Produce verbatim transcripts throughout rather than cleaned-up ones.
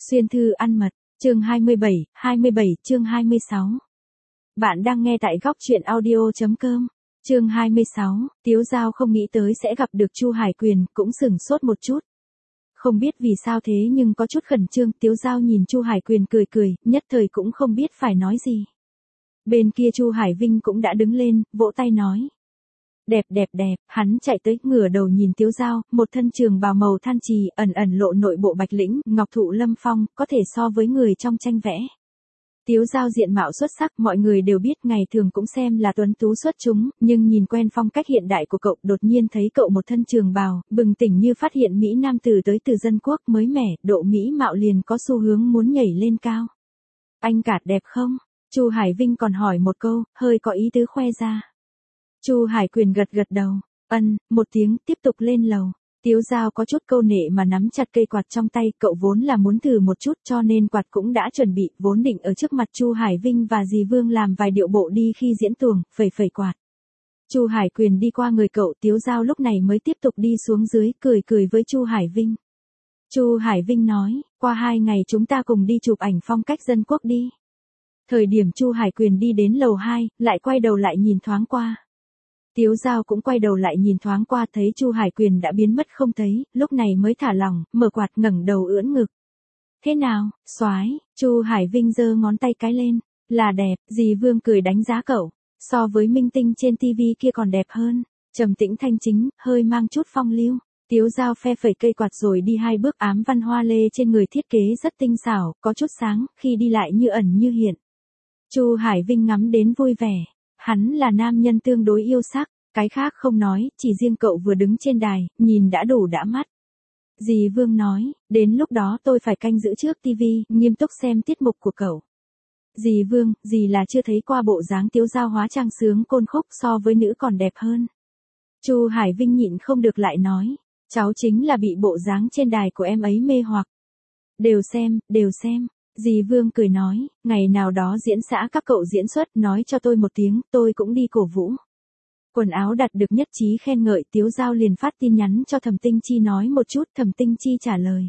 Xuyên thư ăn mật, chương hai mươi bảy, hai mươi bảy chương hai mươi sáu. Bạn đang nghe tại góc truyện audio.com. Chương hai mươi sáu, Tiếu Dao không nghĩ tới sẽ gặp được Chu Hải Quyền, cũng sửng sốt một chút. Không biết vì sao thế nhưng có chút khẩn trương, Tiếu Dao nhìn Chu Hải Quyền cười cười, nhất thời cũng không biết phải nói gì. Bên kia Chu Hải Vinh cũng đã đứng lên, vỗ tay nói. Đẹp đẹp đẹp, hắn chạy tới, ngửa đầu nhìn Tiếu Dao, một thân trường bào màu than trì, ẩn ẩn lộ nội bộ bạch lĩnh, ngọc thụ lâm phong, có thể so với người trong tranh vẽ. Tiếu Dao diện mạo xuất sắc, mọi người đều biết, ngày thường cũng xem là tuấn tú xuất chúng, nhưng nhìn quen phong cách hiện đại của cậu, đột nhiên thấy cậu một thân trường bào, bừng tỉnh như phát hiện Mỹ Nam tử tới từ dân quốc mới mẻ, độ Mỹ mạo liền có xu hướng muốn nhảy lên cao. Anh Cạt đẹp không? Chu Hải Vinh còn hỏi một câu, hơi có ý tứ khoe ra. Chu Hải Quyền gật gật đầu, ân, một tiếng, tiếp tục lên lầu. Tiếu Dao có chút câu nệ mà nắm chặt cây quạt trong tay, cậu vốn là muốn thử một chút cho nên quạt cũng đã chuẩn bị, vốn định ở trước mặt Chu Hải Vinh và dì Vương làm vài điệu bộ đi khi diễn tuồng, phẩy phẩy quạt. Chu Hải Quyền đi qua người cậu, Tiếu Dao lúc này mới tiếp tục đi xuống dưới, cười cười với Chu Hải Vinh. Chu Hải Vinh nói, qua hai ngày chúng ta cùng đi chụp ảnh phong cách dân quốc đi. Thời điểm Chu Hải Quyền đi đến lầu hai, lại quay đầu lại nhìn thoáng qua. Tiếu Dao cũng quay đầu lại nhìn thoáng qua, thấy Chu Hải Quyền đã biến mất không thấy, lúc này mới thả lỏng, mở quạt, ngẩng đầu ưỡn ngực. Thế nào, soái? Chu Hải Vinh giơ ngón tay cái lên, là đẹp, dì Vương cười đánh giá cậu, so với minh tinh trên tivi kia còn đẹp hơn, trầm tĩnh thanh chính, hơi mang chút phong lưu. Tiếu Dao phe phẩy cây quạt rồi đi hai bước, ám văn hoa lê trên người thiết kế rất tinh xảo, có chút sáng, khi đi lại như ẩn như hiện. Chu Hải Vinh ngắm đến vui vẻ. Hắn là nam nhân tương đối yêu sắc, cái khác không nói, chỉ riêng cậu vừa đứng trên đài, nhìn đã đủ đã mắt. Dì Vương nói, đến lúc đó tôi phải canh giữ trước tivi, nghiêm túc xem tiết mục của cậu. Dì Vương, dì là chưa thấy qua bộ dáng Tiếu Dao hóa trang sướng côn khúc, so với nữ còn đẹp hơn. Chu Hải Vinh nhịn không được lại nói, cháu chính là bị bộ dáng trên đài của em ấy mê hoặc. Đều xem, đều xem. Dì Vương cười nói, ngày nào đó diễn xã các cậu diễn xuất, nói cho tôi một tiếng, tôi cũng đi cổ vũ. Quần áo đạt được nhất trí khen ngợi, Tiếu Dao liền phát tin nhắn cho Thẩm Tinh Chi nói một chút, Thẩm Tinh Chi trả lời.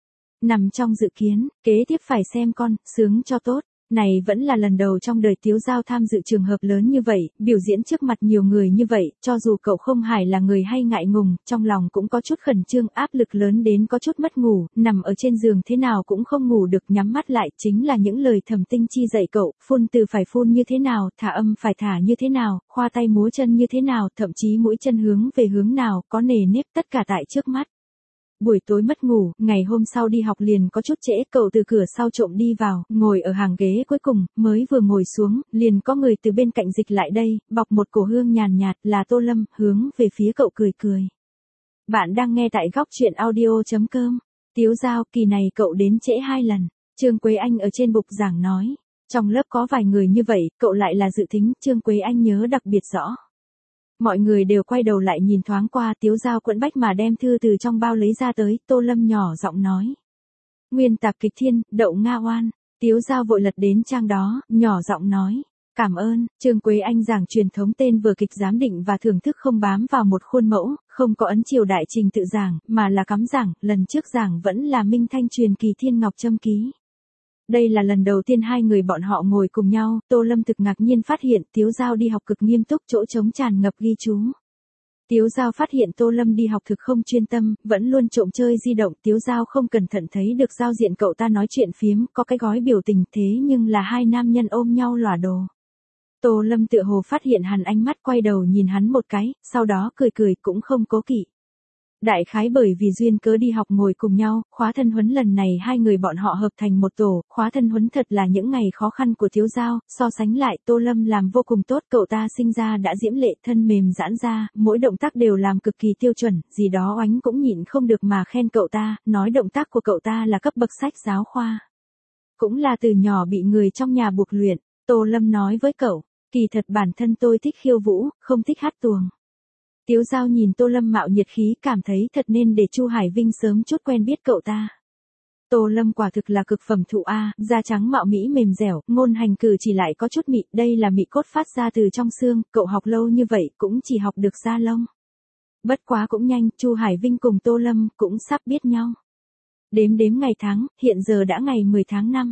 Nằm trong dự kiến, kế tiếp phải xem con, sướng cho tốt. Này vẫn là lần đầu trong đời Tiếu Dao tham dự trường hợp lớn như vậy, biểu diễn trước mặt nhiều người như vậy, cho dù cậu không hài là người hay ngại ngùng, trong lòng cũng có chút khẩn trương, áp lực lớn đến có chút mất ngủ, nằm ở trên giường thế nào cũng không ngủ được, nhắm mắt lại, chính là những lời Thẩm Tinh Chi dạy cậu, phun từ phải phun như thế nào, thả âm phải thả như thế nào, khoa tay múa chân như thế nào, thậm chí mũi chân hướng về hướng nào, có nề nếp, tất cả tại trước mắt. Buổi tối mất ngủ, ngày hôm sau đi học liền có chút trễ, cậu từ cửa sau trộm đi vào, ngồi ở hàng ghế cuối cùng, mới vừa ngồi xuống, liền có người từ bên cạnh dịch lại đây, bọc một cổ hương nhàn nhạt, là Tô Lâm, hướng về phía cậu cười cười. Bạn đang nghe tại góc truyện audio.com. Tiếu Dao, kỳ này cậu đến trễ hai lần. Trương Quế Anh ở trên bục giảng nói, trong lớp có vài người như vậy, cậu lại là dự thính, Trương Quế Anh nhớ đặc biệt rõ. Mọi người đều quay đầu lại nhìn thoáng qua, Tiếu Dao quẫn bách mà đem thư từ trong bao lấy ra tới, Tô Lâm nhỏ giọng nói. Nguyên tạp kịch thiên, Đậu Nga Oan. Tiếu Dao vội lật đến trang đó, nhỏ giọng nói. Cảm ơn. Trương Quế Anh giảng truyền thống tên vở kịch giám định và thưởng thức không bám vào một khuôn mẫu, không có ấn triều đại trình tự giảng, mà là cắm giảng, lần trước giảng vẫn là Minh Thanh truyền kỳ Thiên Ngọc Châm ký. Đây là lần đầu tiên hai người bọn họ ngồi cùng nhau, Tô Lâm thực ngạc nhiên phát hiện Tiếu Dao đi học cực nghiêm túc, chỗ trống tràn ngập ghi chú. Tiếu Dao phát hiện Tô Lâm đi học thực không chuyên tâm, vẫn luôn trộm chơi di động, Tiếu Dao không cẩn thận thấy được giao diện cậu ta nói chuyện phiếm, có cái gói biểu tình thế nhưng là hai nam nhân ôm nhau lòa đồ. Tô Lâm tựa hồ phát hiện hắn, ánh mắt quay đầu nhìn hắn một cái, sau đó cười cười cũng không cố kỵ. Đại khái bởi vì duyên cớ đi học ngồi cùng nhau, khóa thân huấn lần này hai người bọn họ hợp thành một tổ, khóa thân huấn thật là những ngày khó khăn của Tiếu Dao, so sánh lại Tô Lâm làm vô cùng tốt, cậu ta sinh ra đã diễm lệ, thân mềm giãn ra, mỗi động tác đều làm cực kỳ tiêu chuẩn, gì đó oánh cũng nhịn không được mà khen cậu ta, nói động tác của cậu ta là cấp bậc sách giáo khoa. Cũng là từ nhỏ bị người trong nhà buộc luyện, Tô Lâm nói với cậu, kỳ thật bản thân tôi thích khiêu vũ, không thích hát tuồng. Tiếu Dao nhìn Tô Lâm mạo nhiệt khí, cảm thấy thật nên để Chu Hải Vinh sớm chút quen biết cậu ta. Tô Lâm quả thực là cực phẩm thụ A, da trắng mạo mỹ mềm dẻo, ngôn hành cử chỉ lại có chút mị, đây là mị cốt phát ra từ trong xương, cậu học lâu như vậy cũng chỉ học được da lông. Bất quá cũng nhanh, Chu Hải Vinh cùng Tô Lâm cũng sắp biết nhau. Đếm đếm ngày tháng, hiện giờ đã ngày mười tháng năm.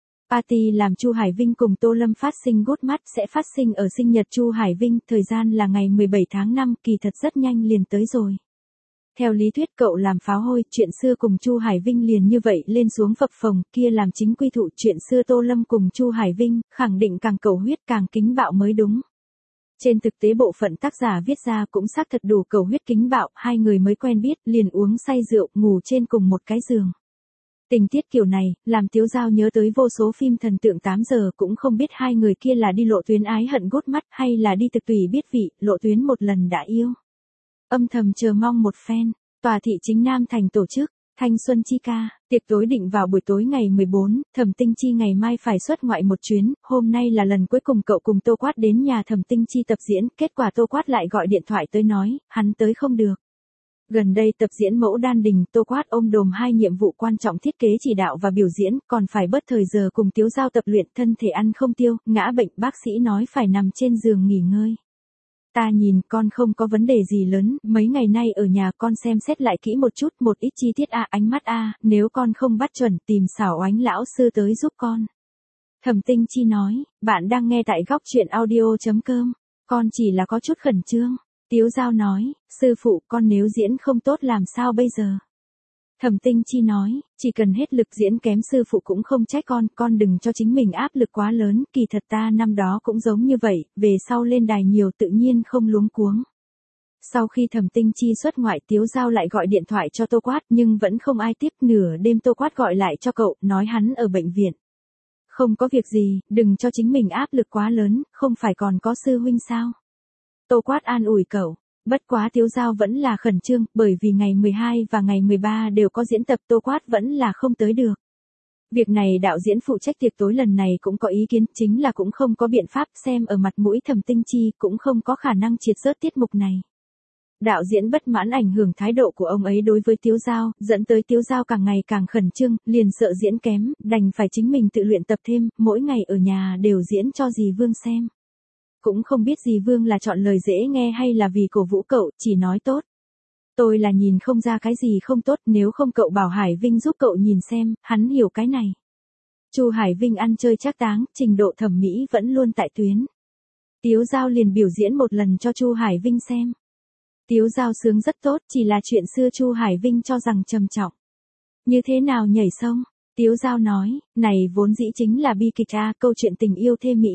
Party làm Chu Hải Vinh cùng Tô Lâm phát sinh gút mắt sẽ phát sinh ở sinh nhật Chu Hải Vinh, thời gian là ngày mười bảy tháng năm, kỳ thật rất nhanh liền tới rồi. Theo lý thuyết cậu làm pháo hôi, chuyện xưa cùng Chu Hải Vinh liền như vậy lên xuống phập phồng, kia làm chính quy thụ chuyện xưa Tô Lâm cùng Chu Hải Vinh, khẳng định càng cầu huyết càng kính bạo mới đúng. Trên thực tế bộ phận tác giả viết ra cũng xác thật đủ cầu huyết kính bạo, hai người mới quen biết, liền uống say rượu, ngủ trên cùng một cái giường. Tình tiết kiểu này, làm Tiếu Dao nhớ tới vô số phim thần tượng tám giờ, cũng không biết hai người kia là đi lộ tuyến ái hận gút mắt hay là đi thực tùy biết vị, lộ tuyến một lần đã yêu. Âm thầm chờ mong một phen, tòa thị chính Nam Thành tổ chức, Thanh Xuân Chi ca, tiệc tối định vào buổi tối ngày mười bốn, Thẩm Tinh Chi ngày mai phải xuất ngoại một chuyến, hôm nay là lần cuối cùng cậu cùng Tô Quát đến nhà Thẩm Tinh Chi tập diễn, kết quả Tô Quát lại gọi điện thoại tới nói, hắn tới không được. Gần đây tập diễn Mẫu Đan Đình, Tô Quát ôm đồm hai nhiệm vụ quan trọng thiết kế chỉ đạo và biểu diễn, còn phải bớt thời giờ cùng Tiếu Dao tập luyện, thân thể ăn không tiêu, ngã bệnh, bác sĩ nói phải nằm trên giường nghỉ ngơi. Ta nhìn con không có vấn đề gì lớn, mấy ngày nay ở nhà con xem xét lại kỹ một chút, một ít chi tiết a, ánh mắt a, nếu con không bắt chuẩn, tìm Xảo Oánh lão sư tới giúp con. Thẩm Tinh Chi nói, bạn đang nghe tại góc truyện audio chấm com, con chỉ là có chút khẩn trương. Tiếu Dao nói, sư phụ, con nếu diễn không tốt làm sao bây giờ? Thẩm Tinh Chi nói, chỉ cần hết lực diễn kém sư phụ cũng không trách con, con đừng cho chính mình áp lực quá lớn, kỳ thật ta năm đó cũng giống như vậy, về sau lên đài nhiều tự nhiên không luống cuống. Sau khi Thẩm Tinh Chi xuất ngoại, Tiếu Dao lại gọi điện thoại cho Tô Quát nhưng vẫn không ai tiếp, nửa đêm Tô Quát gọi lại cho cậu, nói hắn ở bệnh viện. Không có việc gì, đừng cho chính mình áp lực quá lớn, không phải còn có sư huynh sao? Tô Quát an ủi cậu. Bất quá Tiếu Dao vẫn là khẩn trương, bởi vì ngày mười hai và ngày mười ba đều có diễn tập, Tô Quát vẫn là không tới được. Việc này đạo diễn phụ trách tiệc tối lần này cũng có ý kiến, chính là cũng không có biện pháp, xem ở mặt mũi Thẩm Tinh Chi cũng không có khả năng triệt rớt tiết mục này. Đạo diễn bất mãn ảnh hưởng thái độ của ông ấy đối với Tiếu Dao, dẫn tới Tiếu Dao càng ngày càng khẩn trương, liền sợ diễn kém, đành phải chính mình tự luyện tập thêm, mỗi ngày ở nhà đều diễn cho dì Vương xem. Cũng không biết dì Vương là chọn lời dễ nghe hay là vì cổ vũ cậu, chỉ nói tốt. Tôi là nhìn không ra cái gì không tốt, nếu không cậu bảo Hải Vinh giúp cậu nhìn xem, hắn hiểu cái này. Chu Hải Vinh ăn chơi trác táng, trình độ thẩm mỹ vẫn luôn tại tuyến. Tiếu Dao liền biểu diễn một lần cho Chu Hải Vinh xem. Tiếu Dao sướng rất tốt, chỉ là chuyện xưa Chu Hải Vinh cho rằng trầm trọng. Như thế nào nhảy sông? Tiếu Dao nói, này vốn dĩ chính là bi kịch a, câu chuyện tình yêu thê mỹ.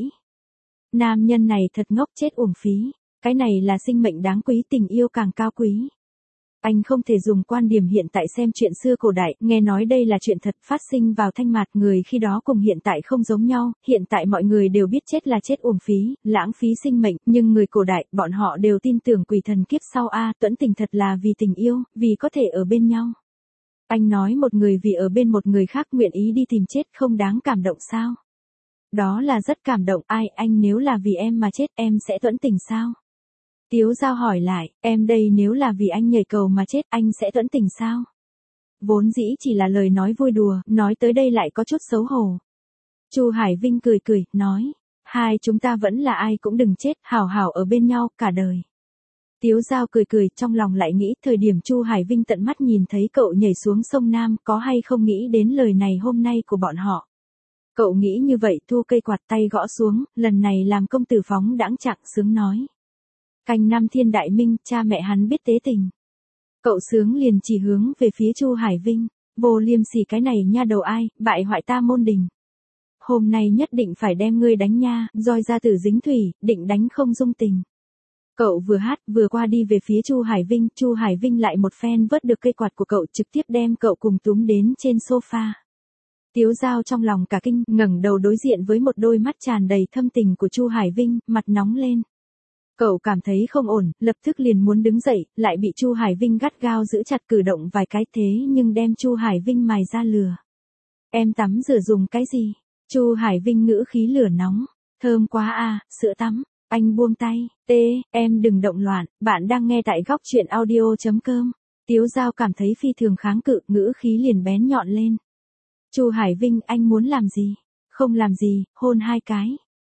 Nam nhân này thật ngốc chết uổng phí, cái này là sinh mệnh đáng quý, tình yêu càng cao quý. Anh không thể dùng quan điểm hiện tại xem chuyện xưa cổ đại, nghe nói đây là chuyện thật phát sinh vào Thanh Mạt, người khi đó cùng hiện tại không giống nhau, hiện tại mọi người đều biết chết là chết uổng phí, lãng phí sinh mệnh, nhưng người cổ đại, bọn họ đều tin tưởng quỷ thần kiếp sau a, tuẫn tình thật là vì tình yêu, vì có thể ở bên nhau. Anh nói một người vì ở bên một người khác nguyện ý đi tìm chết không đáng cảm động sao? Đó là rất cảm động, ai, anh nếu là vì em mà chết em sẽ tuẫn tình sao? Tiếu Dao hỏi lại, em đây nếu là vì anh nhảy cầu mà chết anh sẽ tuẫn tình sao? Vốn dĩ chỉ là lời nói vui đùa, nói tới đây lại có chút xấu hổ. Chu Hải Vinh cười cười, nói, hai chúng ta vẫn là ai cũng đừng chết, hảo hảo ở bên nhau, cả đời. Tiếu Dao cười cười, trong lòng lại nghĩ, thời điểm Chu Hải Vinh tận mắt nhìn thấy cậu nhảy xuống sông Nam, có hay không nghĩ đến lời này hôm nay của bọn họ. Cậu nghĩ như vậy, thu cây quạt tay gõ xuống, lần này làm công tử phóng đãng trạng sướng nói. Canh năm thiên đại minh, cha mẹ hắn biết tế tình. Cậu sướng liền chỉ hướng về phía Chu Hải Vinh, vô liêm sỉ cái này nha đầu ai, bại hoại ta môn đình. Hôm nay nhất định phải đem ngươi đánh nha, roi ra tử dính thủy, định đánh không dung tình. Cậu vừa hát vừa qua đi về phía Chu Hải Vinh, Chu Hải Vinh lại một phen vớt được cây quạt của cậu, trực tiếp đem cậu cùng túm đến trên sofa. Tiếu Dao trong lòng cả kinh, ngẩng đầu đối diện với một đôi mắt tràn đầy thâm tình của Chu Hải Vinh, mặt nóng lên. Cậu cảm thấy không ổn, lập tức liền muốn đứng dậy, lại bị Chu Hải Vinh gắt gao giữ chặt, cử động vài cái thế nhưng đem Chu Hải Vinh mài ra lừa. Em tắm rửa dùng cái gì? Chu Hải Vinh ngữ khí lửa nóng. Thơm quá à, sữa tắm. Anh buông tay. Tê, em đừng động loạn, bạn đang nghe tại góc truyện audio chấm com. Tiếu Dao cảm thấy phi thường kháng cự, ngữ khí liền bén nhọn lên. Chu Hải Vinh, anh muốn làm gì? Không làm gì, hôn hai cái.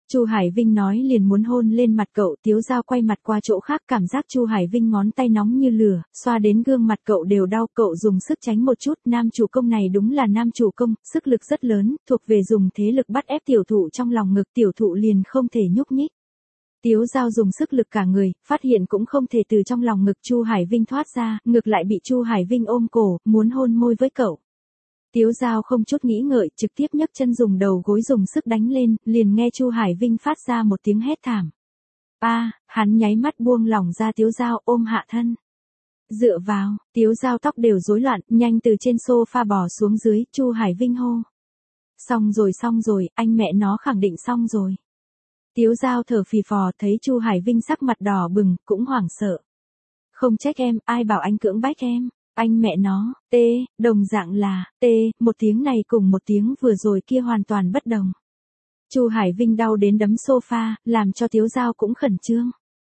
Chu Hải Vinh nói liền muốn hôn lên mặt cậu, Tiếu Dao quay mặt qua chỗ khác, cảm giác Chu Hải Vinh ngón tay nóng như lửa, xoa đến gương mặt cậu đều đau, cậu dùng sức tránh một chút, nam chủ công này đúng là nam chủ công, sức lực rất lớn, thuộc về dùng thế lực bắt ép tiểu thụ trong lòng ngực, tiểu thụ liền không thể nhúc nhích. Tiếu Dao dùng sức lực cả người, phát hiện cũng không thể từ trong lòng ngực Chu Hải Vinh thoát ra, ngược lại bị Chu Hải Vinh ôm cổ, muốn hôn môi với cậu. Tiếu Dao không chút nghĩ ngợi, trực tiếp nhấc chân dùng đầu gối dùng sức đánh lên, liền nghe Chu Hải Vinh phát ra một tiếng hét thảm. A, à, hắn nháy mắt buông lỏng ra Tiếu Dao, ôm hạ thân. Dựa vào, Tiếu Dao tóc đều rối loạn, nhanh từ trên sofa bò xuống dưới, Chu Hải Vinh hô. Xong rồi xong rồi, anh mẹ nó khẳng định xong rồi. Tiếu Dao thở phì phò, thấy Chu Hải Vinh sắc mặt đỏ bừng, cũng hoảng sợ. Không trách em, ai bảo anh cưỡng bách em. Anh mẹ nó, tê, đồng dạng là, tê, một tiếng này cùng một tiếng vừa rồi kia hoàn toàn bất đồng. Chu Hải Vinh đau đến đấm sofa, làm cho Tiếu Dao cũng khẩn trương.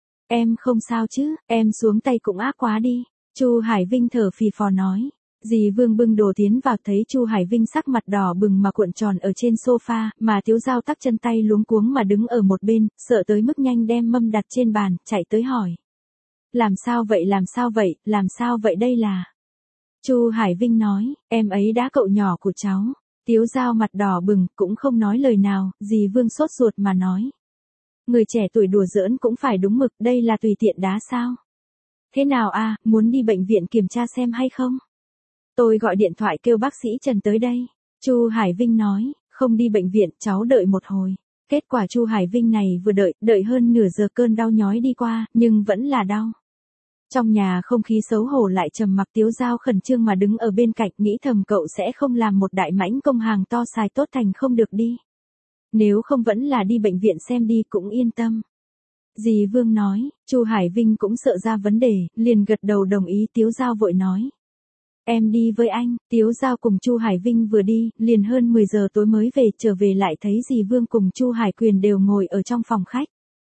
Em không sao chứ, em xuống tay cũng ác quá đi. Chu Hải Vinh thở phì phò nói. Dì Vương bưng đồ tiến vào, thấy Chu Hải Vinh sắc mặt đỏ bừng mà cuộn tròn ở trên sofa, mà Tiếu Dao tắc chân tay luống cuống mà đứng ở một bên, sợ tới mức nhanh đem mâm đặt trên bàn, chạy tới hỏi. Làm sao vậy, làm sao vậy, làm sao vậy, đây là... Chu Hải Vinh nói, em ấy đá cậu nhỏ của cháu. Tiếu Dao mặt đỏ bừng, cũng không nói lời nào, dì Vương sốt ruột mà nói. Người trẻ tuổi đùa giỡn cũng phải đúng mực, đây là tùy tiện đá sao? Thế nào a, muốn đi bệnh viện kiểm tra xem hay không? Tôi gọi điện thoại kêu bác sĩ Trần tới đây. Chu Hải Vinh nói, không đi bệnh viện, cháu đợi một hồi. Kết quả Chu Hải Vinh này vừa đợi, đợi hơn nửa giờ cơn đau nhói đi qua, nhưng vẫn là đau. Trong nhà không khí xấu hổ lại trầm mặc, Tiếu Dao khẩn trương mà đứng ở bên cạnh, nghĩ thầm cậu sẽ không làm một đại mãnh công hàng to xài tốt thành không được đi. Nếu không vẫn là đi bệnh viện xem đi cũng yên tâm. Dì Vương nói, Chu Hải Vinh cũng sợ ra vấn đề, liền gật đầu đồng ý. Tiếu Dao vội nói. Em đi với anh. Tiếu Dao cùng Chu Hải Vinh vừa đi, liền hơn mười giờ tối mới về, trở về lại thấy dì Vương cùng Chu Hải Quyền đều ngồi ở trong phòng khách.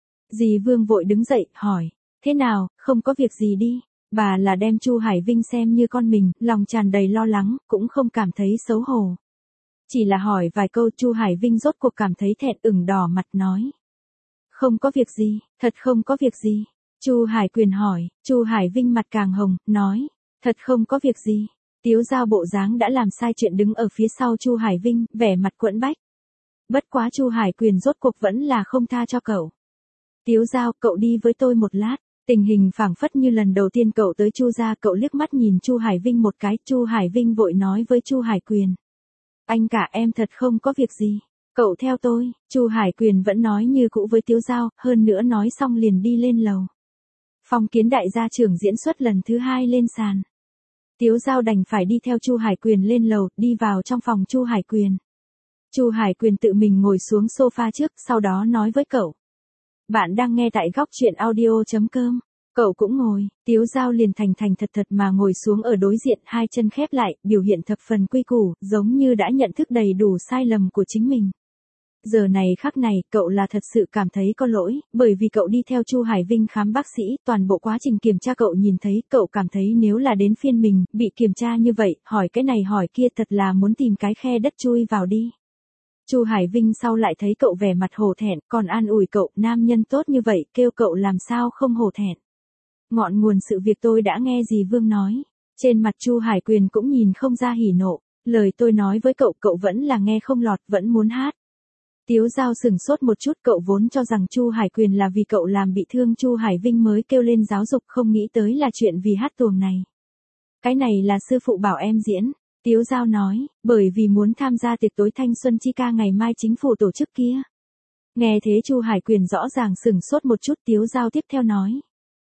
Dì Vương vội đứng dậy, hỏi. Thế nào, không có việc gì đi. Bà là đem Chu Hải Vinh xem như con mình, lòng tràn đầy lo lắng, cũng không cảm thấy xấu hổ. Chỉ là hỏi vài câu, Chu Hải Vinh rốt cuộc cảm thấy thẹn, ửng đỏ mặt nói. Không có việc gì, thật không có việc gì. Chu Hải Quyền hỏi, Chu Hải Vinh mặt càng hồng, nói. Thật không có việc gì. Tiếu Dao bộ dáng đã làm sai chuyện đứng ở phía sau Chu Hải Vinh, vẻ mặt quẫn bách. Bất quá Chu Hải Quyền rốt cuộc vẫn là không tha cho cậu. Tiếu Dao, cậu đi với tôi một lát. Tình hình phảng phất như lần đầu tiên cậu tới Chu gia, cậu liếc mắt nhìn Chu Hải Vinh một cái, Chu Hải Vinh vội nói với Chu Hải Quyền. Anh cả, em thật không có việc gì. Cậu theo tôi. Chu Hải Quyền vẫn nói như cũ với Tiếu Dao, hơn nữa nói xong liền đi lên lầu. Phong Kiến đại gia trưởng diễn xuất lần thứ hai lên sàn. Tiếu Dao đành phải đi theo Chu Hải Quyền lên lầu, đi vào trong phòng Chu Hải Quyền. Chu Hải Quyền tự mình ngồi xuống sofa trước, sau đó nói với cậu. Bạn đang nghe tại góc truyện audio chấm com. Cậu cũng ngồi, Tiếu Dao liền thành thành thật thật mà ngồi xuống ở đối diện, hai chân khép lại, biểu hiện thập phần quy củ, giống như đã nhận thức đầy đủ sai lầm của chính mình. Giờ này khắc này, cậu là thật sự cảm thấy có lỗi, bởi vì cậu đi theo Chu Hải Vinh khám bác sĩ, toàn bộ quá trình kiểm tra cậu nhìn thấy, cậu cảm thấy nếu là đến phiên mình, bị kiểm tra như vậy, hỏi cái này hỏi kia thật là muốn tìm cái khe đất chui vào đi. Chu Hải Vinh sau lại thấy cậu vẻ mặt hổ thẹn, còn an ủi cậu, nam nhân tốt như vậy, kêu cậu làm sao không hổ thẹn. Ngọn nguồn sự việc tôi đã nghe dì Vương nói. Trên mặt Chu Hải Quyền cũng nhìn không ra hỉ nộ, lời tôi nói với cậu, cậu vẫn là nghe không lọt, vẫn muốn hát. Tiếu Dao sừng sốt một chút, cậu vốn cho rằng Chu Hải Quyền là vì cậu làm bị thương Chu Hải Vinh mới kêu lên giáo dục, không nghĩ tới là chuyện vì hát tuồng này. Cái này là sư phụ bảo em diễn. Tiếu Dao nói, bởi vì muốn tham gia tiệc tối thanh xuân chi ca ngày mai chính phủ tổ chức kia. Nghe thế Chu Hải Quyền rõ ràng sừng sốt một chút. Tiếu Dao tiếp theo nói.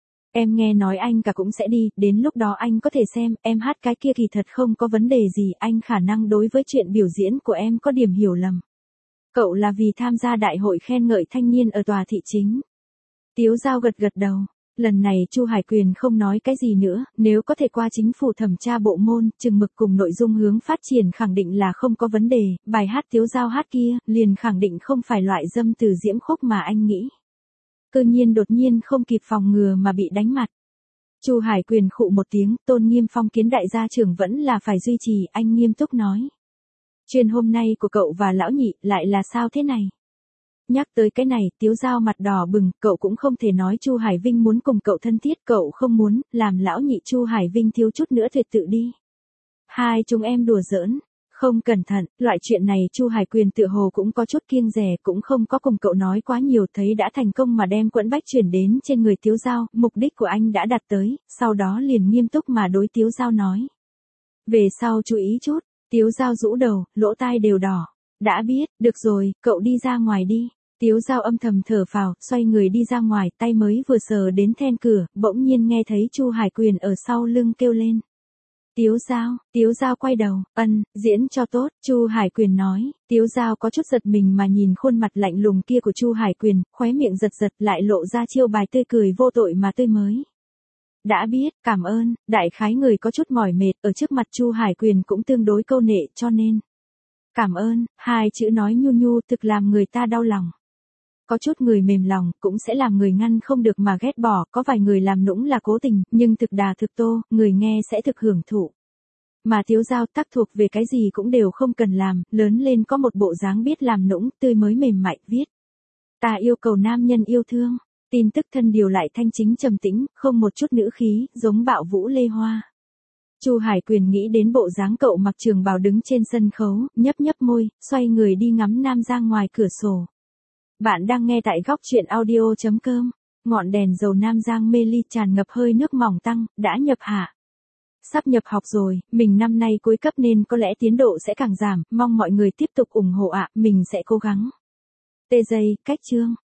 Em nghe nói anh cả cũng sẽ đi, đến lúc đó anh có thể xem, em hát cái kia kỳ thật không có vấn đề gì, anh khả năng đối với chuyện biểu diễn của em có điểm hiểu lầm. Cậu là vì tham gia đại hội khen ngợi thanh niên ở tòa thị chính. Tiếu Dao gật gật đầu. Lần này Chu Hải Quyền không nói cái gì nữa, nếu có thể qua chính phủ thẩm tra bộ môn, chừng mực cùng nội dung hướng phát triển khẳng định là không có vấn đề, bài hát Tiếu Dao hát kia, liền khẳng định không phải loại dâm từ diễm khúc mà anh nghĩ. Cơ nhiên đột nhiên không kịp phòng ngừa mà bị đánh mặt. Chu Hải Quyền khụ một tiếng, tôn nghiêm Phong Kiến đại gia trưởng vẫn là phải duy trì, anh nghiêm túc nói. Chuyện hôm nay của cậu và lão nhị lại là sao thế này? Nhắc tới cái này, Tiếu Giao mặt đỏ bừng, cậu cũng không thể nói Chu Hải Vinh muốn cùng cậu thân thiết, cậu không muốn, làm lão nhị Chu Hải Vinh thiếu chút nữa tuyệt tự đi. Hai chúng em đùa giỡn, không cẩn thận, loại chuyện này Chu Hải Quyền tựa hồ cũng có chút kiêng dè, cũng không có cùng cậu nói quá nhiều, thấy đã thành công mà đem quẫn bách chuyển đến trên người Tiếu Giao, mục đích của anh đã đạt tới, sau đó liền nghiêm túc mà đối Tiếu Giao nói. Về sau chú ý chút, Tiếu Giao rũ đầu, lỗ tai đều đỏ. Đã biết, được rồi, cậu đi ra ngoài đi. Tiếu Giao âm thầm thở phào, xoay người đi ra ngoài, tay mới vừa sờ đến then cửa, bỗng nhiên nghe thấy Chu Hải Quyền ở sau lưng kêu lên. Tiếu Giao, Tiếu Giao quay đầu, ân, diễn cho tốt, Chu Hải Quyền nói. Tiếu Giao có chút giật mình mà nhìn khuôn mặt lạnh lùng kia của Chu Hải Quyền, khóe miệng giật giật lại lộ ra chiêu bài tươi cười vô tội mà tươi mới. Đã biết, cảm ơn, đại khái người có chút mỏi mệt, ở trước mặt Chu Hải Quyền cũng tương đối câu nệ cho nên. Cảm ơn, hai chữ nói nhu nhu thực làm người ta đau lòng. Có chút người mềm lòng, cũng sẽ làm người ngăn không được mà ghét bỏ, có vài người làm nũng là cố tình, nhưng thực đà thực tô, người nghe sẽ thực hưởng thụ. Mà Tiếu Giao tác thuộc về cái gì cũng đều không cần làm, lớn lên có một bộ dáng biết làm nũng, tươi mới mềm mại, viết. Ta yêu cầu nam nhân yêu thương, tin tức thân điều lại thanh chính trầm tĩnh, không một chút nữ khí, giống bạo vũ lê hoa. Chu Hải Quyền nghĩ đến bộ dáng cậu mặc trường bào đứng trên sân khấu, nhấp nhấp môi, xoay người đi ngắm nam ra ngoài cửa sổ. Bạn đang nghe tại góc truyện audio chấm com. Ngọn đèn dầu Nam Giang mê ly tràn ngập hơi nước mỏng tăng, đã nhập hạ. Sắp nhập học rồi, mình năm nay cuối cấp nên có lẽ tiến độ sẽ càng giảm, mong mọi người tiếp tục ủng hộ ạ, mình sẽ cố gắng. Tê dây, cách chương.